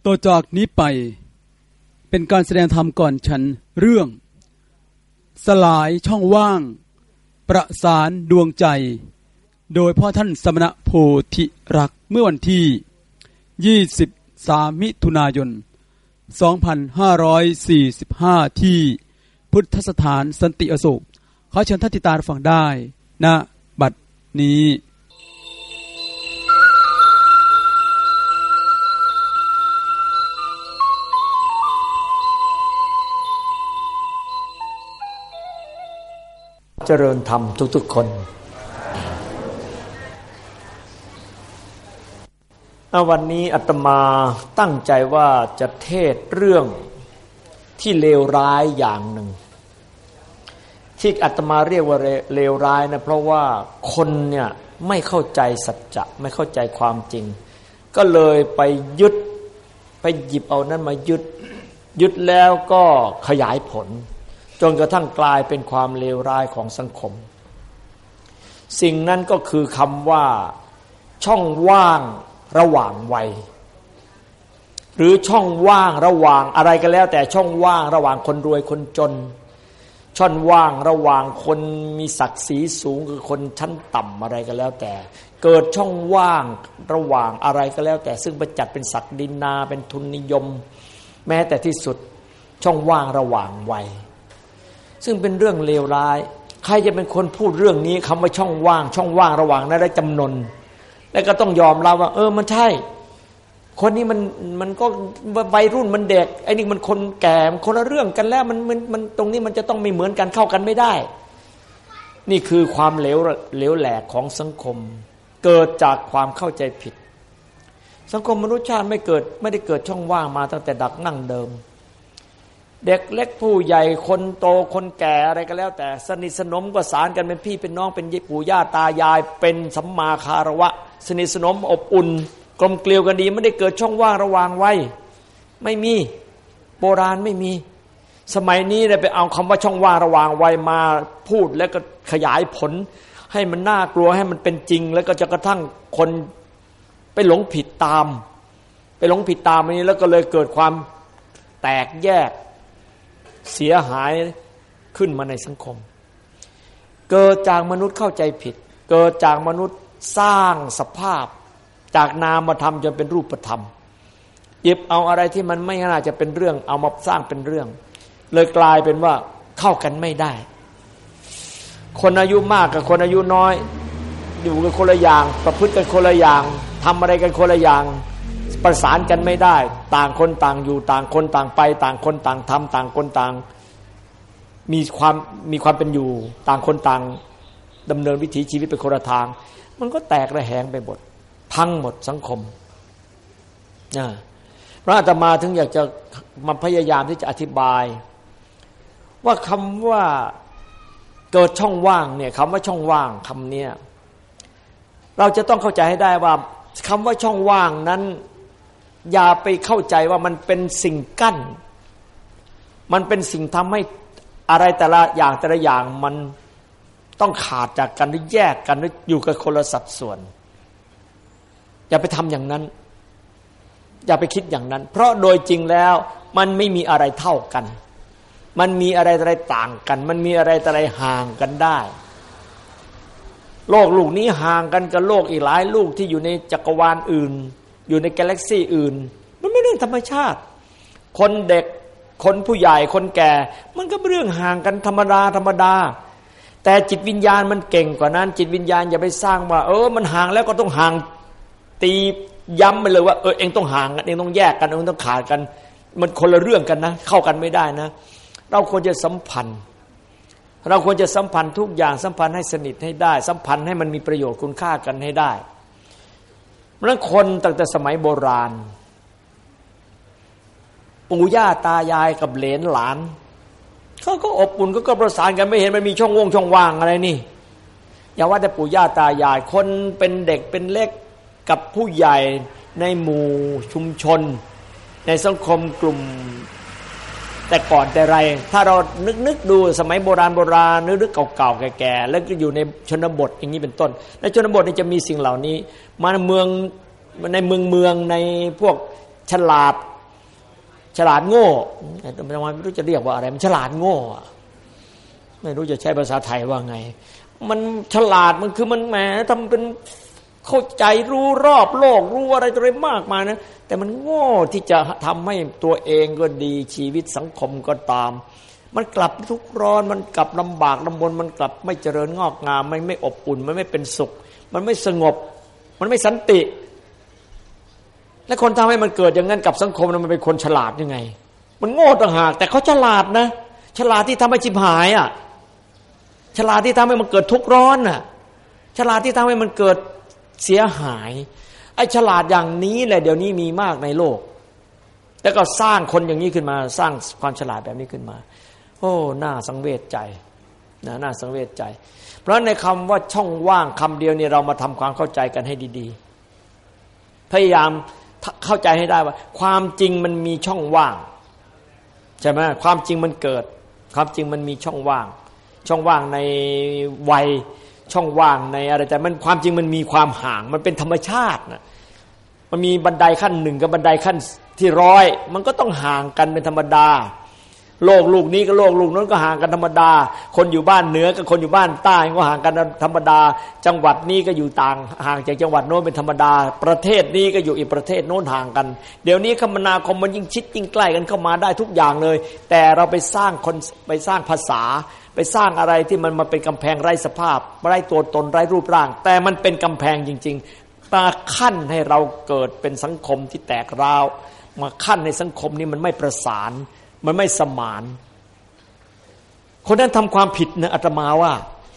ต่อจากนี้ไปเป็นการแสดงธรรมก่อนฉันเรื่องสลายช่องว่างประสานดวงใจโดยพ่อท่านสมณโพธิรักษ์เมื่อวันที่23มิถุนายน2545ที่พุทธสถานสันติอโศกขอเชิญท่านติดตามฟังได้ณบัดนี้เจริญธรรมทุกๆคนวันนี้อาตมาตั้งใจว่าจะเทศเรื่องที่เลวร้ายอย่างหนึ่งที่อาตมาเรียกว่าเลวร้ายนะเพราะว่าคนเนี่ยไม่เข้าใจสัจจะไม่เข้าใจความจริงก็เลยไปยึดไปหยิบเอานั้นมายึดแล้วก็ขยายผลจนกระทั่งกลายเป็นความเลวร้ายของสังคมสิ่งนั้นก็คือคำว่าช่องว่างระหว่างวัยหรือช่องว่างระหว่างอะไรก็แล้วแต่ช่องว่างระหว่างคนรวยคนจนช่องว่างระหว่างคนมีศักดิ์ศรีสูงกับคนชั้นต่ำอะไรก็แล้วแต่เกิดช่องว่างระหว่างอะไรก็แล้วแต่ซึ่งประจัดเป็นศักดินาเป็นทุนนิยมแม้แต่ที่สุดช่องว่างระหว่างวัยซึ่งเป็นเรื่องเลวร้ายใครจะเป็นคนพูดเรื่องนี้คำว่าช่องว่างระหว่างนั้นได้จำนนแล้วก็ต้องยอมรับว่ามันใช่คนนี้มันก็วัยรุ่นมันเด็กไอ้นี่มันคนแก่มันคนละเรื่องกันแล้วมันตรงนี้มันจะต้องไม่เหมือนกันเข้ากันไม่ได้นี่คือความเหลวแหลกของสังคมเกิดจากความเข้าใจผิดสังคมมนุษยชาติไม่ได้เกิดช่องว่างมาตั้งแต่ดักนั่งเดิมเด็กเล็กผู้ใหญ่คนโตคนแก่อะไรก็แล้วแต่สนิทสนมประสานกันเป็นพี่เป็นน้องเป็นปู่ย่าตายายเป็นสัมมาคารวะสนิทสนมอบอุ่นกลมเกลียวกันดีไม่ได้เกิดช่องว่างระหว่างวัยไม่มีโบราณไม่มีสมัยนี้เลยไปเอาคำว่าช่องว่างระหว่างวัยมาพูดแล้วก็ขยายผลให้มันน่ากลัวให้มันเป็นจริงแล้วก็จะกระทั่งคนไปหลงผิดตามอันนี้แล้วก็เลยเกิดความแตกแยกเสียหายขึ้นมาในสังคมเกิดจากมนุษย์เข้าใจผิดเกิดจากมนุษย์สร้างสภาพจากนามธรรมจนเป็นรูปธรรมหยิบเอาอะไรที่มันไม่น่าจะเป็นเรื่องเอามาสร้างเป็นเรื่องเลยกลายเป็นว่าเข้ากันไม่ได้คนอายุมากกับคนอายุน้อยอยู่กันคนละอย่างประพฤติกันคนละอย่างทำอะไรกันคนละอย่างประสานกันไม่ได้ต่างคนต่างอยู่ต่างคนต่างไปต่างคนต่างทำต่างคนต่างมีความเป็นอยู่ต่างคนต่างดำเนินวิถีชีวิตไปคนละทางมันก็แตกระแหงไปหมดพังหมดสังคมพระอาตมาถึงอยากจะมาพยายามที่จะอธิบายว่าคำว่าเกิดช่องว่างเนี่ยคำว่าช่องว่างคำนี้เราจะต้องเข้าใจให้ได้ว่าคำว่าช่องว่างนั้นอย่าไปเข้าใจว่ามันเป็นสิ่งกั้นมันเป็นสิ่งทำให้อะไรแต่ละอย่างมันต้องขาดจากกันหรือแยกกันหรืออยู่กับคนละสัดส่วนอย่าไปทำอย่างนั้นอย่าไปคิดอย่างนั้นเพราะโดยจริงแล้วมันไม่มีอะไรเท่ากันมันมีอะไรต่างกันมันมีอะไรห่างกันได้โลกลูกนี้ห่างกันกับโลกอีกหลายลูกที่อยู่ในจักรวาลอื่นอยู่ในกาแล็กซี่อื่นมันไม่เรื่องธรรมชาติคนเด็กคนผู้ใหญ่คนแก่มันก็เป็นเรื่องห่างกันธรรมดาแต่จิตวิญญาณมันเก่งกว่านั้นจิตวิญญาณอย่าไปสร้างว่ามันห่างแล้วก็ต้องห่างตีย้ำไปเลยว่าเองต้องห่างกันเองต้องแยกกันเองต้องขาดกันมันคนละเรื่องกันนะเข้ากันไม่ได้นะเราควรจะสัมพันธ์ทุกอย่างสัมพันธ์ให้สนิทให้ได้สัมพันธ์ให้มันมีประโยชน์คุณค่ากันให้ได้เพราะคนตั้งแต่สมัยโบราณปู่ย่าตายายกับเหลนหลานเขาก็อบอุ่นก็ประสานกันไม่เห็นมันมีช่องว่างอะไรนี่อย่าว่าแต่ปู่ย่าตายายคนเป็นเด็กเป็นเล็กกับผู้ใหญ่ในหมู่ชุมชนในสังคมกลุ่มแต่ก่อนแต่ไรถ้าเรานึกดูสมัยโบราณนึกเก่าๆแก่ๆแล้วก็อยู่ในชนบทอย่างนี้เป็นต้นในชนบทนี่จะมีสิ่งเหล่านี้มาในเมืองในพวกฉลาดฉลาดโง่ไม่รู้จะเรียกว่าอะไรมันฉลาดโง่ไม่รู้จะใช้ภาษาไทยว่าไงมันฉลาดมันคือมันแหมทำเป็นเข้าใจรู้รอบโลกรู้อะไรต่ออะไรมากมายนะแต่มันโง่ที่จะทำให้ตัวเองก็ดีชีวิตสังคมก็ตามมันกลับทุกข์ร้อนมันกลับลำบากลำบนมันกลับไม่เจริญงอกงามมันไม่อบอุ่นมันไม่เป็นสุขมันไม่สงบมันไม่สันติและคนทำให้มันเกิดอย่างนั้นกับสังคมมันเป็นคนฉลาดยังไงมันโง่ต่างหากแต่เขาฉลาดนะฉลาดที่ทำให้ชิบหายอ่ะฉลาดที่ทำให้มันเกิดทุกข์ร้อนอ่ะฉลาดที่ทำให้มันเกิดเสียหายไอ้ฉลาดอย่างนี้แหละเดี๋ยวนี้มีมากในโลกแล้วก็สร้างคนอย่างนี้ขึ้นมาสร้างความฉลาดแบบนี้ขึ้นมาโอ้น่าสังเวชใจนะน่าสังเวชใจเพราะในคำว่าช่องว่างคำเดียวนี่เรามาทำความเข้าใจกันให้ดีๆพยายามเข้าใจให้ได้ว่าความจริงมันมีช่องว่างใช่ไหมความจริงมันเกิดความจริงมันมีช่องว่างช่องว่างในวัยช่องว่างในอะไรแต่มันความจริงมันมีความห่างมันเป็นธรรมชาตินะมันมีบันไดขั้นหนึ่งกับบันไดขั้นที่100มันก็ต้องห่างกันเป็นธรรมดาโลกลูกนี้กับโลกลูกนั้นก็ห่างกันธรรมดาคนอยู่บ้านเหนือกับคนอยู่บ้านใต้ก็ห่างกันธรรมดาจังหวัดนี้ก็อยู่ต่างห่างจากจังหวัดโน้นเป็นธรรมดาประเทศนี้ก็อยู่อีกประเทศโน้นห่างกันเดี๋ยวนี้คมนาคมมันยิ่งชิดยิ่งใกล้กันเข้ามาได้ทุกอย่างเลยแต่เราไปสร้างคนไปสร้างภาษาไปสร้างอะไรที่มันมาเป็นกำแพงไร้สภาพไร้ตัวตนไร้รูปร่างแต่มันเป็นกำแพงจริงๆมาขั้นให้เราเกิดเป็นสังคมที่แตกร้าวมาขั้นในสังคมนี้มันไม่ประสานมันไม่สมานคนนั้นทำความผิดนะอาตมาว่า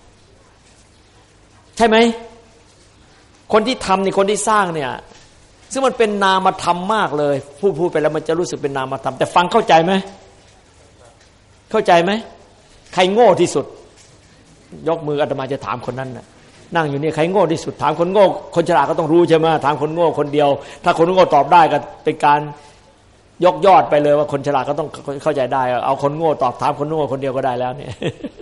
ใช่ไหมคนที่ทำนี่คนที่สร้างเนี่ยซึ่งมันเป็นนามธรรมมากเลยพูดไปแล้วมันจะรู้สึกเป็นนามธรรมแต่ฟังเข้าใจไหมเข้าใจไหมใครโง่ที่สุดยกมืออาตมาจะถามคนนั้นน่ะนั่งอยู่นี่ใครโง่ที่สุดถามคนโง่คนฉลาดก็ต้องรู้ใช่ไหมถามคนโง่คนเดียวถ้าคนโง่ตอบได้ก็เป็นการยกยอดไปเลยว่าคนฉลาดก็ต้องเข้าใจได้เอาคนโง่ตอบถามคนโง่คนเดียวก็ได้แล้วเนี่ย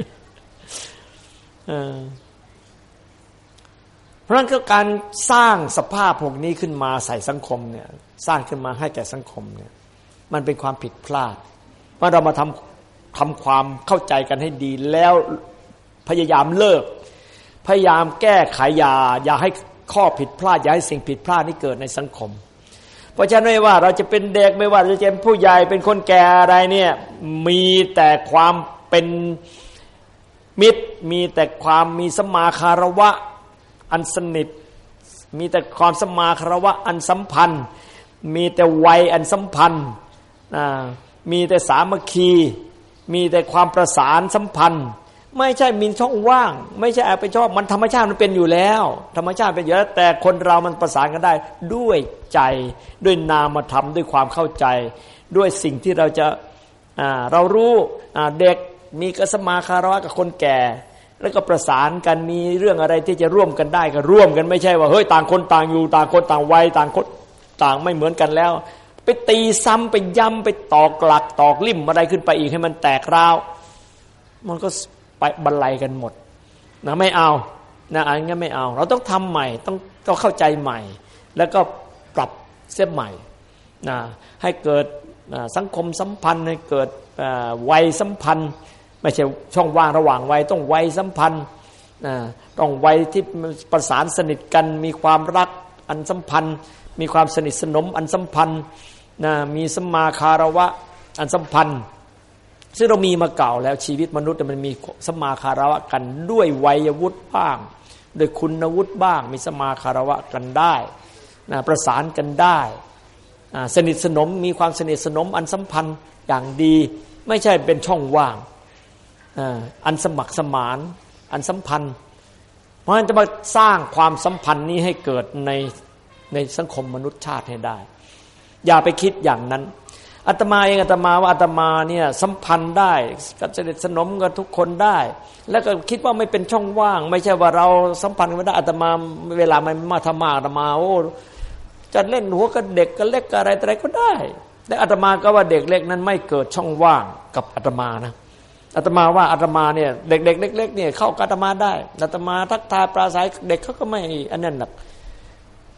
เพราะฉะนั้นก็การสร้างสภาพพวกนี้ขึ้นมาใส่สังคมเนี่ยสร้างขึ้นมาให้แก่สังคมเนี่ยมันเป็นความผิดพลาดเพราะเรามาทำความเข้าใจกันให้ดีแล้วพยายามเลิกพยายามแก้ไขอย่าให้ข้อผิดพลาดอย่าให้สิ่งผิดพลาดนี้เกิดในสังคมเพราะฉะนั้นไม่ว่าเราจะเป็นเด็กไม่ว่าจะเป็นผู้ใหญ่เป็นคนแก่อะไรเนี่ยมีแต่ความเป็นมิตรมีแต่ความมีสัมมาคารวะอันสนิทมีแต่ความสัมมาคารวะอันสัมพันธ์มีแต่วัยอันสัมพันธ์มีแต่สามัคคีมีแต่ความประสานสัมพันธ์ไม่ใช่มีช่องว่างไม่ใช่ไปชอบมันธรรมชาติมันเป็นอยู่แล้วธรรมชาติเป็นอยู่แล้วแต่คนเรามันประสานกันได้ด้วยใจด้วยนามธรรมด้วยความเข้าใจด้วยสิ่งที่เราจะเรารู้เด็กมีกสัมมาคารวะกับคนแก่แล้วก็ประสานกันมีเรื่องอะไรที่จะร่วมกันได้ก็ร่วมกันไม่ใช่ว่าเฮ้ยต่างคนต่างอยู่ต่างคนต่างวัยต่างคนต่างไม่เหมือนกันแล้วไปตีซ้ำไปย้ำไปตอกหลักตอกลิ่มอะไรขึ้นไปอีกให้มันแตกร้าวมันก็ไปบรรลัยกันหมดนะไม่เอานะอันนี้ไม่เอาเราต้องทำใหม่ต้องเข้าใจใหม่แล้วก็ปรับเสียใหม่นะให้เกิดสังคมสัมพันธ์ให้เกิดวัยสัมพันธ์ไม่ใช่ช่องว่างระหว่างวัยต้องวัยสัมพันธ์ต้องวัยที่ประสานสนิทกันมีความรักอันสัมพันธ์มีความสนิทสนมอันสัมพันธ์มีสัมมาคารวะอันสัมพันธ์ซึ่งเรามีมาเก่าแล้วชีวิตมนุษย์มันมีสัมมาคารวะกันด้วยวัยวุฒิบ้างด้วยคุณวุฒิบ้างมีสัมมาคารวะกันได้ประสานกันได้สนิทสนมมีความสนิทสนมอันสัมพันธ์อย่างดีไม่ใช่เป็นช่องว่างอันสมัครสมานอันสัมพันธ์เพราะฉะนั้นจะมาสร้างความสัมพันธ์นี้ให้เกิดในสังคมมนุษยชาติให้ได้อย่าไปคิดอย่างนั้นอาตมาเองอาตมาว่าอาตมาเนี่ยสัมพันธ์ได้กับสนิทสนมกับทุกคนได้แล้วก็คิดว่าไม่เป็นช่องว่างไม่ใช่ว่าเราสัมพันธ์กันไม่ได้อาตมาเวลามันมาธรรมะอาตมาโอ้จะเล่นหัวกับเด็กกับเล็กกับอะไรก็ได้แต่อาตมาก็ว่าเด็กเล็กนั้นไม่เกิดช่องว่างกับอาตมานะอาตมาว่าอาตมาเนี่ยเด็กๆเล็กๆเนี่ยเข้ากับอาตมาได้อาตมาทักทายปราศัยเด็กเขาก็ไม่อันนั้นหรอกจ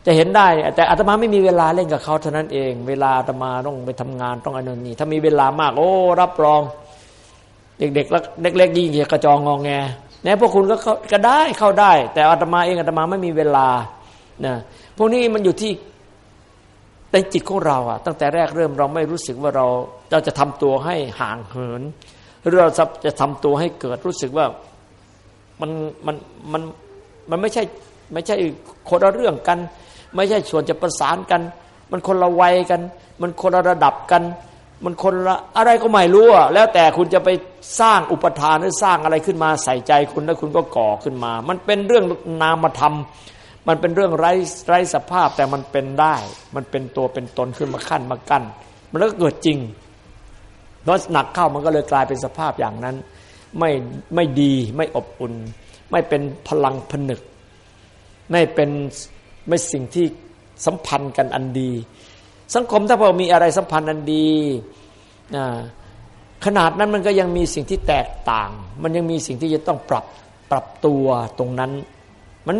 จะเห็นได้แต่อาตมาไม่มีเวลาเล่นกับเขาเท่านั้นเองเวลาอาตมาต้องไปทำงานต้องอันนั้นนี่ถ้ามีเวลามากโอ้รับรองเด็กๆแล้วเล็กๆยิ่งกระจองงอแงเนี่ยพวกคุณก็ได้เข้าได้แต่อาตมาเองอาตมาไม่มีเวลานะพวกนี้มันอยู่ที่ในจิตของเราอะตั้งแต่แรกเริ่มเราไม่รู้สึกว่าเราจะทำตัวให้ห่างเหินหรือเราจะทำตัวให้เกิดรู้สึกว่ามันไม่ใช่คนละเรื่องกันไม่ใช่ส่วนจะประสานกันมันคนละวัยกันมันคนละระดับกันมันคนละอะไรก็ไม่รู้อะแล้วแต่คุณจะไปสร้างอุปทานหรือสร้างอะไรขึ้นมาใส่ใจคุณแล้วคุณก็ก่อขึ้นมามันเป็นเรื่องนามธรรมมันเป็นเรื่องไร้สภาพแต่มันเป็นได้มันเป็นตัวเป็นตนขึ้นมาขั้นมากั้นมันก็เกิดจริงแล้วหนักเข้ามันก็เลยกลายเป็นสภาพอย่างนั้นไม่ดีไม่อบอุ่นไม่เป็นพลังผนึกไม่สิ่งที่สัมพันธ์กันอันดีสังคมถ้าพอมีอะไรสัมพันธ์อันดีขนาดนั้นมันก็ยังมีสิ่งที่แตกต่างมันยังมีสิ่งที่จะต้องปรับตัวตรงนั้นมัน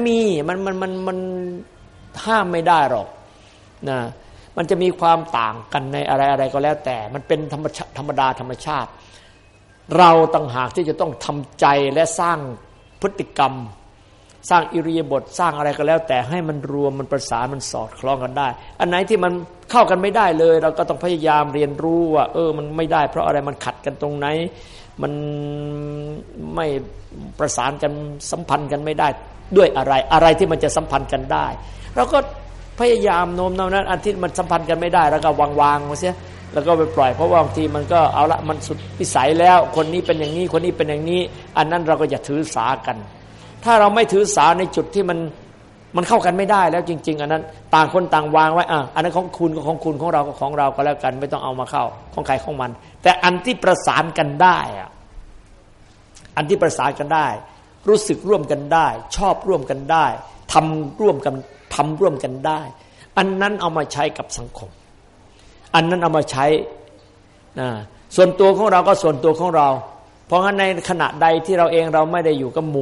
ห้ามไม่ได้หรอกนะมันจะมีความต่างกันในอะไรก็แล้วแต่มันเป็นธรรมดาธรรมชาติเราต่างหากที่จะต้องทำใจและสร้างพฤติกรรมสร้างอิริยาบถสร้างอะไรก็แล้วแต่ให้มันรวมมันประสานมันสอดคล้องกันได้อันไหนที่มันเข้ากันไม่ได้เลยเราก็ต้องพยายามเรียนรู้ว่ามันไม่ได้เพราะอะไรมันขัดกันตรงไหนมันไม่ประสานกันสัมพันธ์กันไม่ได้ด้วยอะไรที่มันจะสัมพันธ์กันได้เราก็พยายามโน้มน้าวนั้นอันที่มันสัมพันธ์กันไม่ได้แล้วก็วางมันเสียแล้วก็ไปปล่อยเพราะว่าบางทีมันก็เอาละมันสุดวิสัยแล้วคนนี้เป็นอย่างนี้คนนี้เป็นอย่างนี้อันนั้นเราก็อย่าถือสากันถ้าเราไม่ถือสาในจุดที่มันเข้ากันไม่ได้แล้วจริงๆอันนั้นต่างคนต่างวางไว้อันนั้นของคุณก็ของคุณของเราก็ของเราก็แล้วกันไม่ต้องเอามาเข้าของใครของมันแต่อันที่ประสานกันได้อันที่ประสานกันได้รู้สึกร่วมกันได้ชอบร่วมกันได้ทำร่วมกันได้อันนั้นเอามาใช้กับสังคมอันนั้นเอามาใช้ส่วนตัวของเราก็ส่วนตัวของเราเพราะงั้นในขณะใดที่เราเองเราไม่ได้อยู่กับหมู่